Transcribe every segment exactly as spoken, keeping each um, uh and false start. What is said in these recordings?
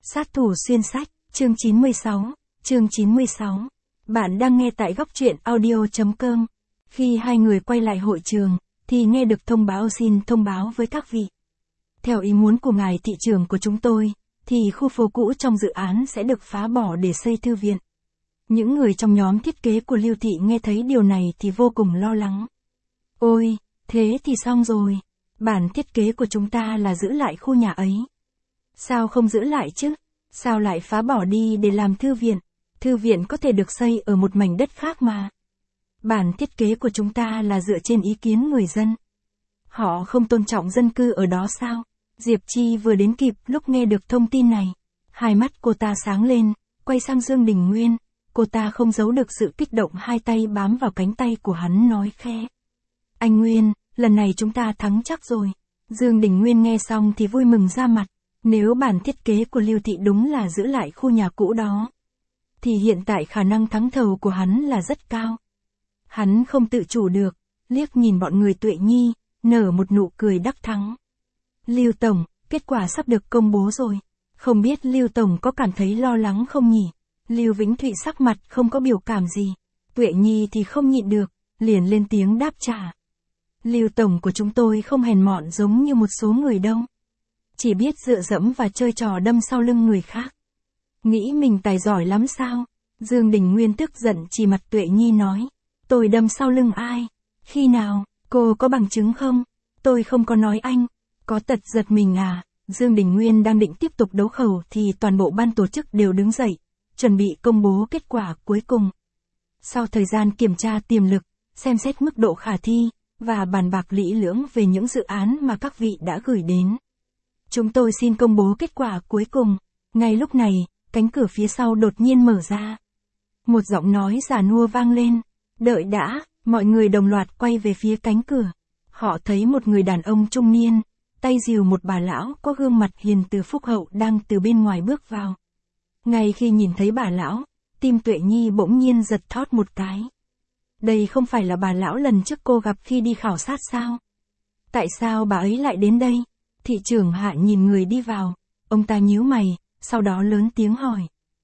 Sát thủ xuyên sách, chương chín mươi sáu, chương chín mươi sáu. Bạn đang nghe tại góc truyện audio.com. Khi hai người quay lại hội trường, thì nghe được thông báo xin thông báo với các vị. Theo ý muốn của ngài thị trưởng của chúng tôi, thì khu phố cũ trong dự án sẽ được phá bỏ để xây thư viện. Những người trong nhóm thiết kế của Lưu Thị nghe thấy điều này thì vô cùng lo lắng. Ôi, thế thì xong rồi. Bản thiết kế của chúng ta là giữ lại khu nhà ấy. Sao không giữ lại chứ? Sao lại phá bỏ đi để làm thư viện? Thư viện có thể được xây ở một mảnh đất khác mà. Bản thiết kế của chúng ta là dựa trên ý kiến người dân. Họ không tôn trọng dân cư ở đó sao? Diệp Chi vừa đến kịp lúc nghe được thông tin này. Hai mắt cô ta sáng lên, quay sang Dương Đình Nguyên. Cô ta không giấu được sự kích động, hai tay bám vào cánh tay của hắn nói khẽ. Anh Nguyên, lần này chúng ta thắng chắc rồi. Dương Đình Nguyên nghe xong thì vui mừng ra mặt. Nếu bản thiết kế của Lưu Thị đúng là giữ lại khu nhà cũ đó, thì hiện tại khả năng thắng thầu của hắn là rất cao. Hắn không tự chủ được, liếc nhìn bọn người Tuệ Nhi, nở một nụ cười đắc thắng. Lưu Tổng, kết quả sắp được công bố rồi. Không biết Lưu Tổng có cảm thấy lo lắng không nhỉ? Lưu Vĩnh Thụy sắc mặt không có biểu cảm gì. Tuệ Nhi thì không nhịn được, liền lên tiếng đáp trả. Lưu Tổng của chúng tôi không hèn mọn giống như một số người đâu. Chỉ biết dựa dẫm và chơi trò đâm sau lưng người khác. Nghĩ mình tài giỏi lắm sao? Dương Đình Nguyên tức giận chỉ mặt Tuệ Nhi nói. Tôi đâm sau lưng ai? Khi nào? Cô có bằng chứng không? Tôi không có nói anh. Có tật giật mình à? Dương Đình Nguyên đang định tiếp tục đấu khẩu thì toàn bộ ban tổ chức đều đứng dậy, chuẩn bị công bố kết quả cuối cùng. Sau thời gian kiểm tra tiềm lực, xem xét mức độ khả thi, và bàn bạc lỹ lưỡng về những dự án mà các vị đã gửi đến. Chúng tôi xin công bố kết quả cuối cùng. Ngay lúc này, cánh cửa phía sau đột nhiên mở ra. Một giọng nói già nua vang lên. Đợi đã, mọi người đồng loạt quay về phía cánh cửa. Họ thấy một người đàn ông trung niên, tay dìu một bà lão có gương mặt hiền từ phúc hậu đang từ bên ngoài bước vào. Ngay khi nhìn thấy bà lão, tim Tuệ Nhi bỗng nhiên giật thót một cái. Đây không phải là bà lão lần trước cô gặp khi đi khảo sát sao? Tại sao bà ấy lại đến đây? Thị trưởng Hạ nhìn người đi vào, ông ta nhíu mày, sau đó lớn tiếng hỏi.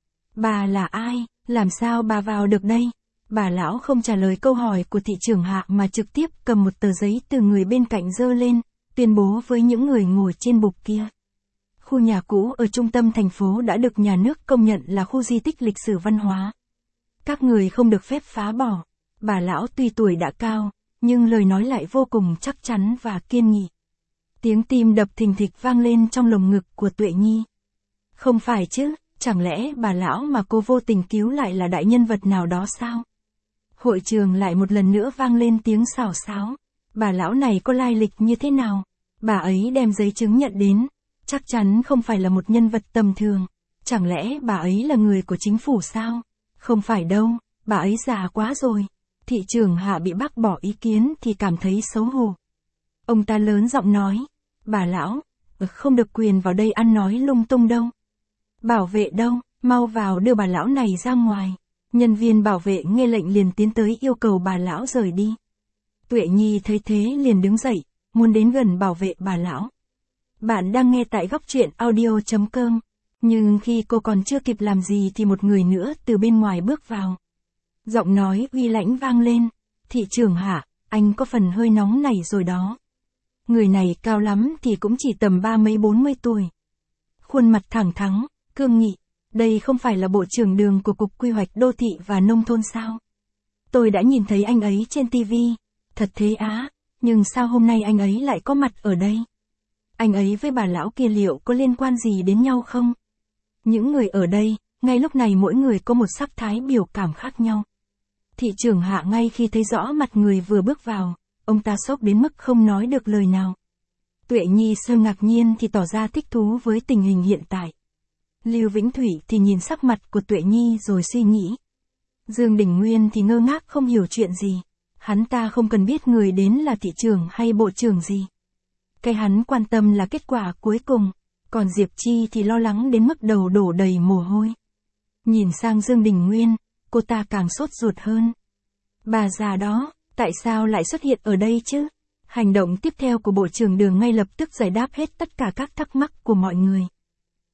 Bà là ai? Làm sao bà vào được đây? Bà lão không trả lời câu hỏi của thị trưởng Hạ mà trực tiếp cầm một tờ giấy từ người bên cạnh giơ lên, tuyên bố với những người ngồi trên bục kia. Khu nhà cũ ở trung tâm thành phố đã được nhà nước công nhận là khu di tích lịch sử văn hóa. Các người không được phép phá bỏ. Bà lão tuy tuổi đã cao, nhưng lời nói lại vô cùng chắc chắn và kiên nghị. Tiếng tim đập thình thịch vang lên trong lồng ngực của Tuệ Nhi. Không phải chứ, chẳng lẽ bà lão mà cô vô tình cứu lại là đại nhân vật nào đó sao? Hội trường lại một lần nữa vang lên tiếng xào xáo. Bà lão này có lai lịch như thế nào? Bà ấy đem giấy chứng nhận đến, chắc chắn không phải là một nhân vật tầm thường. Chẳng lẽ bà ấy là người của chính phủ sao? Không phải đâu, bà ấy già quá rồi. Thị trưởng Hạ bị bác bỏ ý kiến thì cảm thấy xấu hổ. Ông ta lớn giọng nói. Bà lão, không được quyền vào đây ăn nói lung tung đâu. Bảo vệ đâu, mau vào đưa bà lão này ra ngoài. Nhân viên bảo vệ nghe lệnh liền tiến tới yêu cầu bà lão rời đi. Tuệ Nhi thấy thế liền đứng dậy, muốn đến gần bảo vệ bà lão. Bạn đang nghe tại góc truyện audio.com. Nhưng khi cô còn chưa kịp làm gì thì một người nữa từ bên ngoài bước vào. Giọng nói uy lãnh vang lên. Thị trưởng Hạ, anh có phần hơi nóng nảy rồi đó. Người này cao lắm thì cũng chỉ tầm ba mấy bốn mươi tuổi. Khuôn mặt thẳng thắn, cương nghị. Đây không phải là bộ trưởng đường của Cục Quy hoạch Đô thị và Nông thôn sao? Tôi đã nhìn thấy anh ấy trên ti vi. Thật thế á, nhưng sao hôm nay anh ấy lại có mặt ở đây? Anh ấy với bà lão kia liệu có liên quan gì đến nhau không? Những người ở đây, ngay lúc này mỗi người có một sắc thái biểu cảm khác nhau. Thị trưởng Hạ ngay khi thấy rõ mặt người vừa bước vào, ông ta sốc đến mức không nói được lời nào. Tuệ Nhi sơ ngạc nhiên thì tỏ ra thích thú với tình hình hiện tại. Lưu Vĩnh Thụy thì nhìn sắc mặt của Tuệ Nhi rồi suy nghĩ. Dương Đình Nguyên thì ngơ ngác không hiểu chuyện gì. Hắn ta không cần biết người đến là thị trưởng hay bộ trưởng gì. Cái hắn quan tâm là kết quả cuối cùng. Còn Diệp Chi thì lo lắng đến mức đầu đổ đầy mồ hôi. Nhìn sang Dương Đình Nguyên, cô ta càng sốt ruột hơn. Bà già đó, tại sao lại xuất hiện ở đây chứ? Hành động tiếp theo của bộ trưởng đường ngay lập tức giải đáp hết tất cả các thắc mắc của mọi người.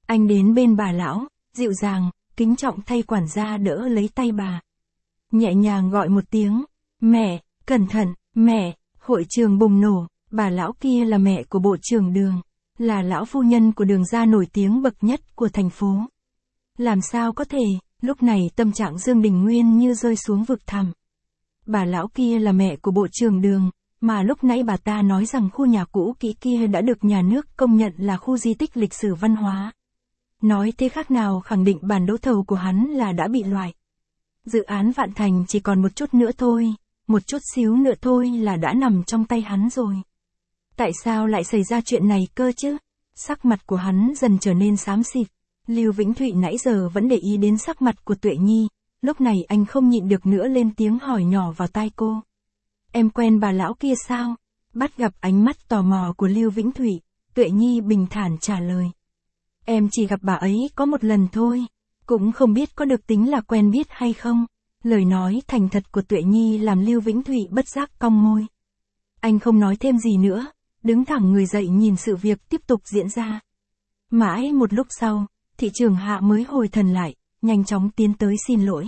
Anh đến bên bà lão, dịu dàng, kính trọng thay quản gia đỡ lấy tay bà. Nhẹ nhàng gọi một tiếng, mẹ, cẩn thận, mẹ, hội trường bùng nổ, bà lão kia là mẹ của bộ trưởng Đường, là lão phu nhân của Đường gia nổi tiếng bậc nhất của thành phố. Làm sao có thể, lúc này tâm trạng Dương Đình Nguyên như rơi xuống vực thẳm. Bà lão kia là mẹ của bộ trưởng Đường, mà lúc nãy bà ta nói rằng khu nhà cũ kỹ kia đã được nhà nước công nhận là khu di tích lịch sử văn hóa. Nói thế khác nào khẳng định bản đấu thầu của hắn là đã bị loại. Dự án Vạn Thành chỉ còn một chút nữa thôi, một chút xíu nữa thôi là đã nằm trong tay hắn rồi. Tại sao lại xảy ra chuyện này cơ chứ? Sắc mặt của hắn dần trở nên xám xịt. Lưu Vĩnh Thụy nãy giờ vẫn để ý đến sắc mặt của Tuệ Nhi, lúc này anh không nhịn được nữa lên tiếng hỏi nhỏ vào tai cô. Em quen bà lão kia sao? Bắt gặp ánh mắt tò mò của Lưu Vĩnh Thụy, Tuệ Nhi bình thản trả lời. Em chỉ gặp bà ấy có một lần thôi, cũng không biết có được tính là quen biết hay không. Lời nói thành thật của Tuệ Nhi làm Lưu Vĩnh Thụy bất giác cong môi. Anh không nói thêm gì nữa, đứng thẳng người dậy nhìn sự việc tiếp tục diễn ra. Mãi một lúc sau, thị trưởng Hạ mới hồi thần lại, nhanh chóng tiến tới xin lỗi.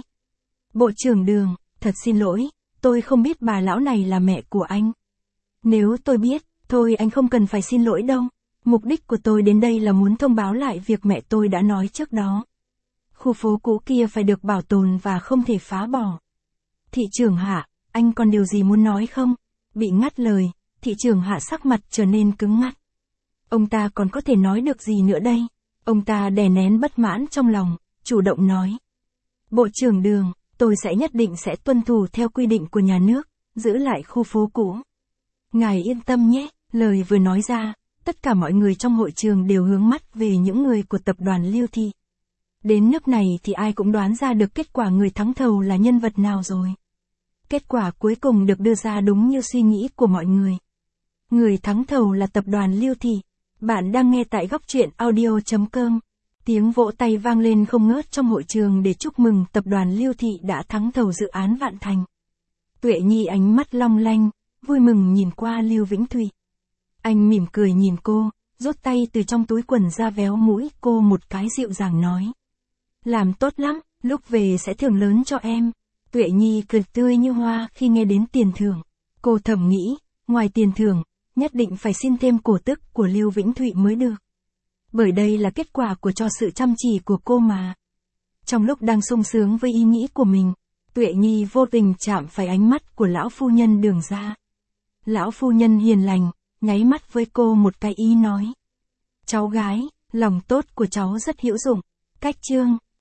Bộ trưởng Đường, thật xin lỗi, tôi không biết bà lão này là mẹ của anh. Nếu tôi biết, thôi anh không cần phải xin lỗi đâu. Mục đích của tôi đến đây là muốn thông báo lại việc mẹ tôi đã nói trước đó. Khu phố cũ kia phải được bảo tồn và không thể phá bỏ. Thị trưởng Hạ, anh còn điều gì muốn nói không? Bị ngắt lời, thị trưởng Hạ sắc mặt trở nên cứng ngắc. Ông ta còn có thể nói được gì nữa đây? Ông ta đè nén bất mãn trong lòng, chủ động nói. Bộ trưởng Đường, tôi sẽ nhất định sẽ tuân thủ theo quy định của nhà nước, giữ lại khu phố cũ. Ngài yên tâm nhé, lời vừa nói ra, tất cả mọi người trong hội trường đều hướng mắt về những người của tập đoàn Lưu Thị. Đến nước này thì ai cũng đoán ra được kết quả người thắng thầu là nhân vật nào rồi. Kết quả cuối cùng được đưa ra đúng như suy nghĩ của mọi người. Người thắng thầu là tập đoàn Lưu Thị. Bạn đang nghe tại góc truyện audio chấm com. Tiếng vỗ tay vang lên không ngớt trong hội trường để chúc mừng tập đoàn Lưu Thị đã thắng thầu dự án Vạn Thành. Tuệ Nhi ánh mắt long lanh, vui mừng nhìn qua Lưu Vĩnh Thụy. Anh mỉm cười nhìn cô, rút tay từ trong túi quần ra véo mũi cô một cái dịu dàng nói. Làm tốt lắm, lúc về sẽ thưởng lớn cho em. Tuệ Nhi cười tươi như hoa khi nghe đến tiền thưởng. Cô thầm nghĩ, ngoài tiền thưởng, nhất định phải xin thêm cổ tức của Lưu Vĩnh Thụy mới được. Bởi đây là kết quả của cho sự chăm chỉ của cô mà. Trong lúc đang sung sướng với ý nghĩ của mình, Tuệ Nhi vô tình chạm phải ánh mắt của lão phu nhân Đường gia. Lão phu nhân hiền lành, nháy mắt với cô một cái ý nói. Cháu gái, lòng tốt của cháu rất hữu dụng. Cách chương.